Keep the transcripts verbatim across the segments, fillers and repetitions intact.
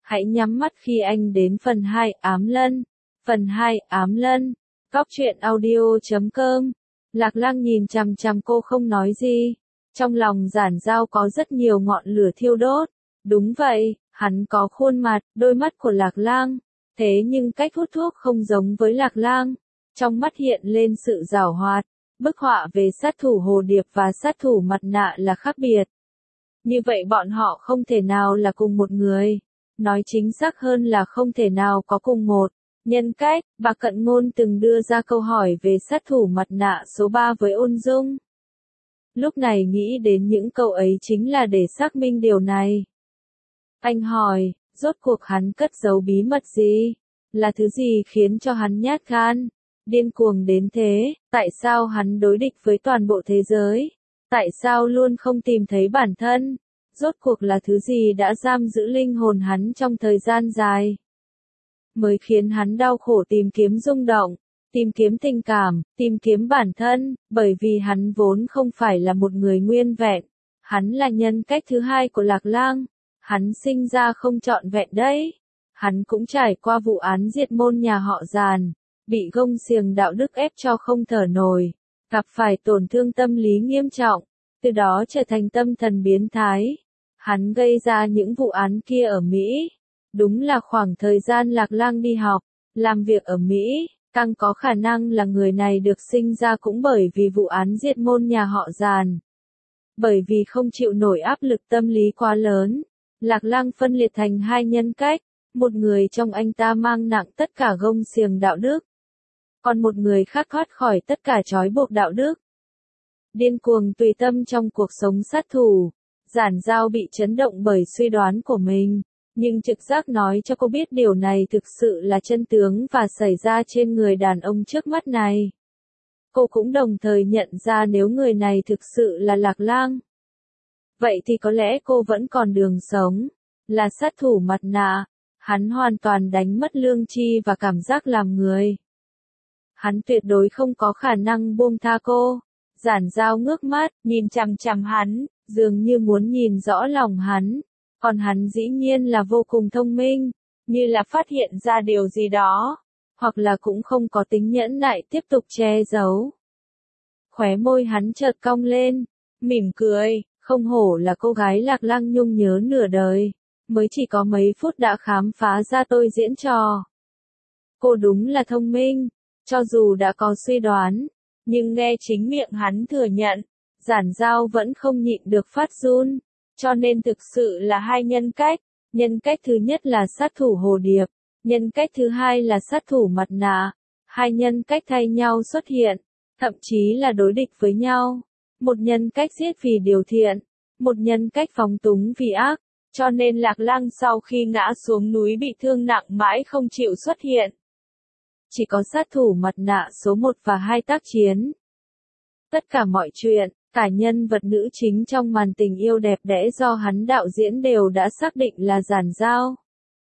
Hãy nhắm mắt khi anh đến phần hai ám lân. Phần hai ám lân. Góc truyện audio chấm com. Lạc Lang nhìn chằm chằm cô không nói gì. Trong lòng Giản Dao có rất nhiều ngọn lửa thiêu đốt. Đúng vậy, hắn có khuôn mặt, đôi mắt của Lạc Lang. Thế nhưng cách hút thuốc không giống với Lạc Lang. Trong mắt hiện lên sự giảo hoạt. Bức họa về sát thủ hồ điệp và sát thủ mặt nạ là khác biệt. Như vậy bọn họ không thể nào là cùng một người. Nói chính xác hơn là không thể nào có cùng một nhân cách. Bà Cận Ngôn từng đưa ra câu hỏi về sát thủ mặt nạ số ba với Ôn Dung. Lúc này nghĩ đến những câu ấy chính là để xác minh điều này. Anh hỏi, rốt cuộc hắn cất giấu bí mật gì? Là thứ gì khiến cho hắn nhát gan, điên cuồng đến thế? Tại sao hắn đối địch với toàn bộ thế giới? Tại sao luôn không tìm thấy bản thân? Rốt cuộc là thứ gì đã giam giữ linh hồn hắn trong thời gian dài? Mới khiến hắn đau khổ tìm kiếm rung động, tìm kiếm tình cảm, tìm kiếm bản thân, bởi vì hắn vốn không phải là một người nguyên vẹn. Hắn là nhân cách thứ hai của Lạc Lang. Hắn sinh ra không trọn vẹn đấy. Hắn cũng trải qua vụ án diệt môn nhà họ Giàn, bị gông xiềng đạo đức ép cho không thở nổi, gặp phải tổn thương tâm lý nghiêm trọng, từ đó trở thành tâm thần biến thái. Hắn gây ra những vụ án kia ở Mỹ. Đúng là khoảng thời gian Lạc Lang đi học, làm việc ở Mỹ, càng có khả năng là người này được sinh ra cũng bởi vì vụ án diệt môn nhà họ Giàn. Bởi vì không chịu nổi áp lực tâm lý quá lớn, Lạc Lang phân liệt thành hai nhân cách, một người trong anh ta mang nặng tất cả gông xiềng đạo đức, còn một người khác thoát khỏi tất cả trói buộc đạo đức. Điên cuồng tùy tâm trong cuộc sống sát thủ, Giản Dao bị chấn động bởi suy đoán của mình, nhưng trực giác nói cho cô biết điều này thực sự là chân tướng và xảy ra trên người đàn ông trước mắt này. Cô cũng đồng thời nhận ra nếu người này thực sự là Lạc Lang, vậy thì có lẽ cô vẫn còn đường sống. Là sát thủ mặt nạ, hắn hoàn toàn đánh mất lương tri và cảm giác làm người. Hắn tuyệt đối không có khả năng buông tha cô. Giản Dao ngước mắt, nhìn chằm chằm hắn, dường như muốn nhìn rõ lòng hắn. Còn hắn dĩ nhiên là vô cùng thông minh, như là phát hiện ra điều gì đó, hoặc là cũng không có tính nhẫn nại tiếp tục che giấu. Khóe môi hắn chợt cong lên, mỉm cười, không hổ là cô gái Lạc Lang nhung nhớ nửa đời, mới chỉ có mấy phút đã khám phá ra tôi diễn trò. Cô đúng là thông minh, cho dù đã có suy đoán, nhưng nghe chính miệng hắn thừa nhận, Giản Dao vẫn không nhịn được phát run. Cho nên thực sự là hai nhân cách, nhân cách thứ nhất là sát thủ hồ điệp, nhân cách thứ hai là sát thủ mặt nạ. Hai nhân cách thay nhau xuất hiện, thậm chí là đối địch với nhau. Một nhân cách giết vì điều thiện, một nhân cách phóng túng vì ác, cho nên Lạc Lang sau khi ngã xuống núi bị thương nặng mãi không chịu xuất hiện. Chỉ có sát thủ mặt nạ số một và hai tác chiến. Tất cả mọi chuyện, cả nhân vật nữ chính trong màn tình yêu đẹp đẽ do hắn đạo diễn đều đã xác định là Giản Dao.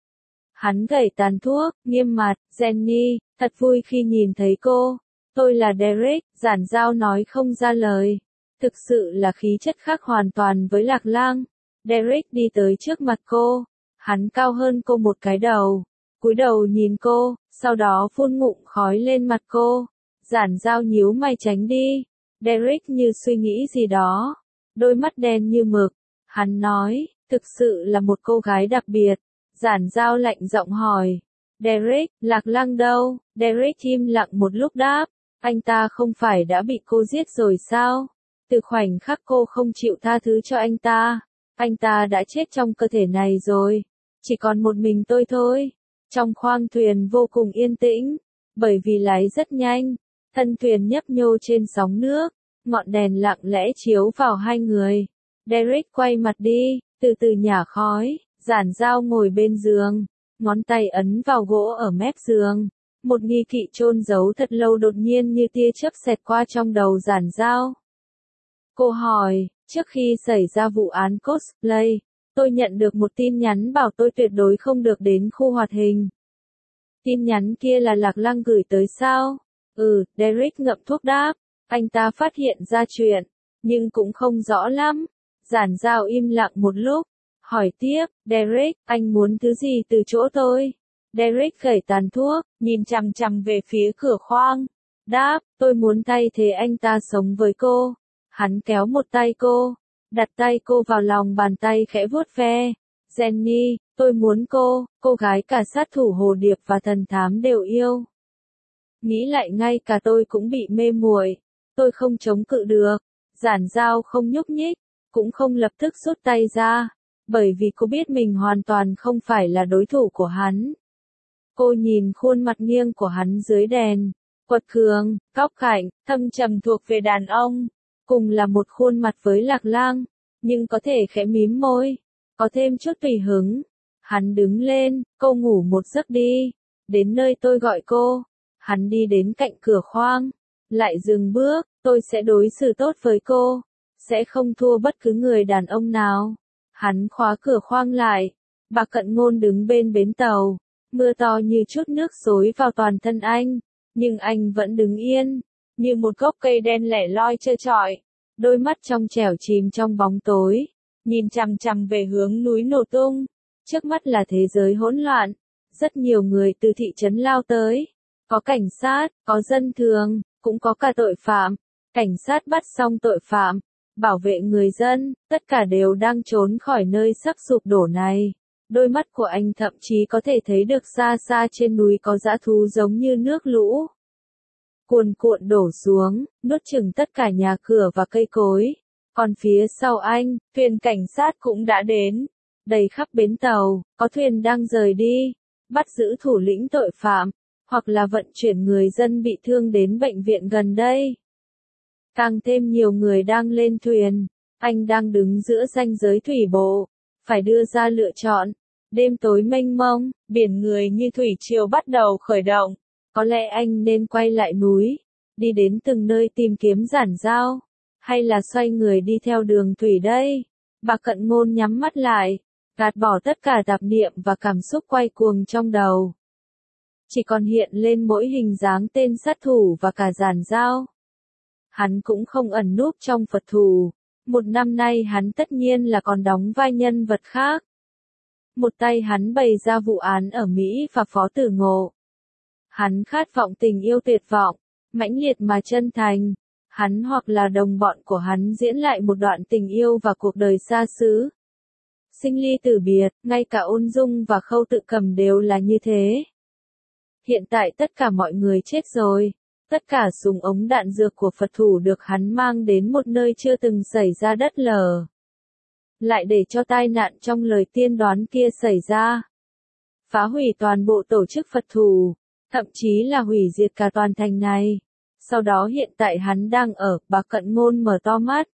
Hắn gẩy tàn thuốc, nghiêm mặt, Jenny, thật vui khi nhìn thấy cô. Tôi là Derek, Giản Dao nói không ra lời. Thực sự là khí chất khác hoàn toàn với Lạc Lang. Derek đi tới trước mặt cô. Hắn cao hơn cô một cái đầu. Cúi đầu nhìn cô, sau đó phun ngụm khói lên mặt cô. Giản Dao nhíu mày tránh đi. Derek như suy nghĩ gì đó. Đôi mắt đen như mực. Hắn nói, thực sự là một cô gái đặc biệt. Giản Dao lạnh giọng hỏi. Derek, Lạc Lang đâu? Derek im lặng một lúc đáp. Anh ta không phải đã bị cô giết rồi sao? Từ khoảnh khắc cô không chịu tha thứ cho anh ta, anh ta đã chết trong cơ thể này rồi. Chỉ còn một mình tôi thôi. Trong khoang thuyền vô cùng yên tĩnh, bởi vì lái rất nhanh, thân thuyền nhấp nhô trên sóng nước, ngọn đèn lặng lẽ chiếu vào hai người. Derek quay mặt đi, từ từ nhả khói. Giản Dao ngồi bên giường, ngón tay ấn vào gỗ ở mép giường. Một nghi kỵ chôn giấu thật lâu đột nhiên như tia chớp xẹt qua trong đầu Giản Dao. Cô hỏi, trước khi xảy ra vụ án cosplay, tôi nhận được một tin nhắn bảo tôi tuyệt đối không được đến khu hoạt hình. Tin nhắn kia là Lạc Lang gửi tới sao? Ừ, Derek ngậm thuốc đáp. Anh ta phát hiện ra chuyện, nhưng cũng không rõ lắm. Giản Dao im lặng một lúc, Hỏi tiếp, Derek, anh muốn thứ gì từ chỗ tôi? Derek gẩy tàn thuốc, nhìn chằm chằm về phía cửa khoang. Đáp, tôi muốn thay thế anh ta sống với cô. Hắn kéo một tay cô, đặt tay cô vào lòng bàn tay khẽ vuốt ve. Jenny, tôi muốn cô, cô gái cả sát thủ hồ điệp và thần thám đều yêu. Nghĩ lại ngay cả tôi cũng bị mê muội. Tôi không chống cự được. Giản Dao không nhúc nhích, cũng không lập tức rút tay ra, bởi vì cô biết mình hoàn toàn không phải là đối thủ của hắn. Cô nhìn khuôn mặt nghiêng của hắn dưới đèn, quật cường, góc cạnh, thâm trầm thuộc về đàn ông, cùng là một khuôn mặt với Lạc Lang, nhưng có thể khẽ mím môi, có thêm chút tùy hứng. Hắn đứng lên, cô ngủ một giấc đi, đến nơi tôi gọi cô. Hắn đi đến cạnh cửa khoang, lại dừng bước, tôi sẽ đối xử tốt với cô, sẽ không thua bất cứ người đàn ông nào. Hắn khóa cửa khoang lại, Bà Cận Ngôn đứng bên bến tàu, mưa to như chút nước xối vào toàn thân anh, nhưng anh vẫn đứng yên, như một gốc cây đen lẻ loi trơ trọi, đôi mắt trong trẻo chìm trong bóng tối, nhìn chằm chằm về hướng núi nổ tung. Trước mắt là thế giới hỗn loạn, rất nhiều người từ thị trấn lao tới, có cảnh sát, có dân thường, cũng có cả tội phạm. Cảnh sát bắt xong tội phạm, bảo vệ người dân, tất cả đều đang trốn khỏi nơi sắp sụp đổ này. Đôi mắt của anh thậm chí có thể thấy được xa xa trên núi có dã thú giống như nước lũ cuồn cuộn đổ xuống, nuốt chửng tất cả nhà cửa và cây cối. Còn phía sau anh, thuyền cảnh sát cũng đã đến, đầy khắp bến tàu, có thuyền đang rời đi, bắt giữ thủ lĩnh tội phạm, hoặc là vận chuyển người dân bị thương đến bệnh viện gần đây. Càng thêm nhiều người đang lên thuyền, anh đang đứng giữa ranh giới thủy bộ, phải đưa ra lựa chọn. Đêm tối mênh mông, biển người như thủy triều bắt đầu khởi động. Có lẽ anh nên quay lại núi, đi đến từng nơi tìm kiếm Giản Dao, hay là xoay người đi theo đường thủy đây? Bà Cận Ngôn nhắm mắt lại, gạt bỏ tất cả tạp niệm và cảm xúc quay cuồng trong đầu. Chỉ còn hiện lên mỗi hình dáng tên sát thủ và cả Giản Dao. Hắn cũng không ẩn núp trong Phật thù. Một năm nay hắn tất nhiên là còn đóng vai nhân vật khác. Một tay hắn bày ra vụ án ở Mỹ và Phó Tử Ngộ. Hắn khát vọng tình yêu tuyệt vọng, mãnh liệt mà chân thành. Hắn hoặc là đồng bọn của hắn diễn lại một đoạn tình yêu và cuộc đời xa xứ. Sinh ly tử biệt, ngay cả Ôn Dung và Khâu Tự Cầm đều là như thế. Hiện tại tất cả mọi người chết rồi. Tất cả súng ống đạn dược của Phật thủ được hắn mang đến một nơi chưa từng xảy ra đất lở. Lại để cho tai nạn trong lời tiên đoán kia xảy ra. Phá hủy toàn bộ tổ chức Phật thủ, thậm chí là hủy diệt cả toàn thành này. Sau đó hiện tại hắn đang ở, Bà Cận Ngôn mở to mắt.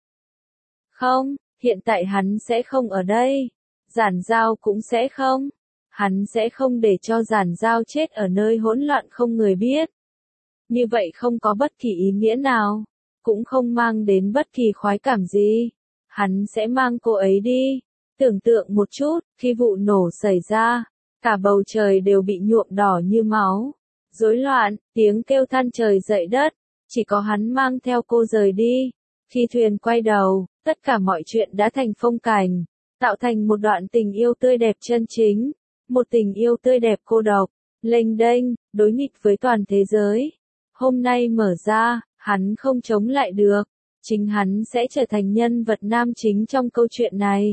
Không, hiện tại hắn sẽ không ở đây. Giản Dao cũng sẽ không. Hắn sẽ không để cho Giản Dao chết ở nơi hỗn loạn không người biết. Như vậy không có bất kỳ ý nghĩa nào, cũng không mang đến bất kỳ khoái cảm gì. Hắn sẽ mang cô ấy đi. Tưởng tượng một chút, khi vụ nổ xảy ra, cả bầu trời đều bị nhuộm đỏ như máu. Rối loạn, tiếng kêu than trời dậy đất, chỉ có hắn mang theo cô rời đi. Khi thuyền quay đầu, tất cả mọi chuyện đã thành phong cảnh, tạo thành một đoạn tình yêu tươi đẹp chân chính. Một tình yêu tươi đẹp cô độc, lênh đênh, đối nghịch với toàn thế giới. Hôm nay mở ra, hắn không chống lại được. Chính hắn sẽ trở thành nhân vật nam chính trong câu chuyện này.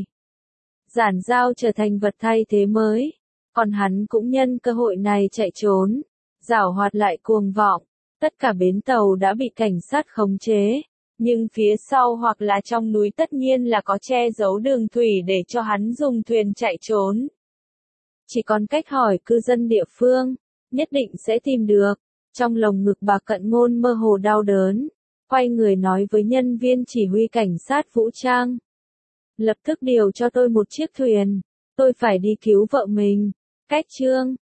Giản Dao trở thành vật thay thế mới. Còn hắn cũng nhân cơ hội này chạy trốn. Giảo hoạt lại cuồng vọng. Tất cả bến tàu đã bị cảnh sát khống chế. Nhưng phía sau hoặc là trong núi tất nhiên là có che giấu đường thủy để cho hắn dùng thuyền chạy trốn. Chỉ còn cách hỏi cư dân địa phương. Nhất định sẽ tìm được. Trong lồng ngực Bà Cận Ngôn mơ hồ đau đớn. Quay người nói với nhân viên chỉ huy cảnh sát vũ trang. Lập tức điều cho tôi một chiếc thuyền. Tôi phải đi cứu vợ mình. Cách chương.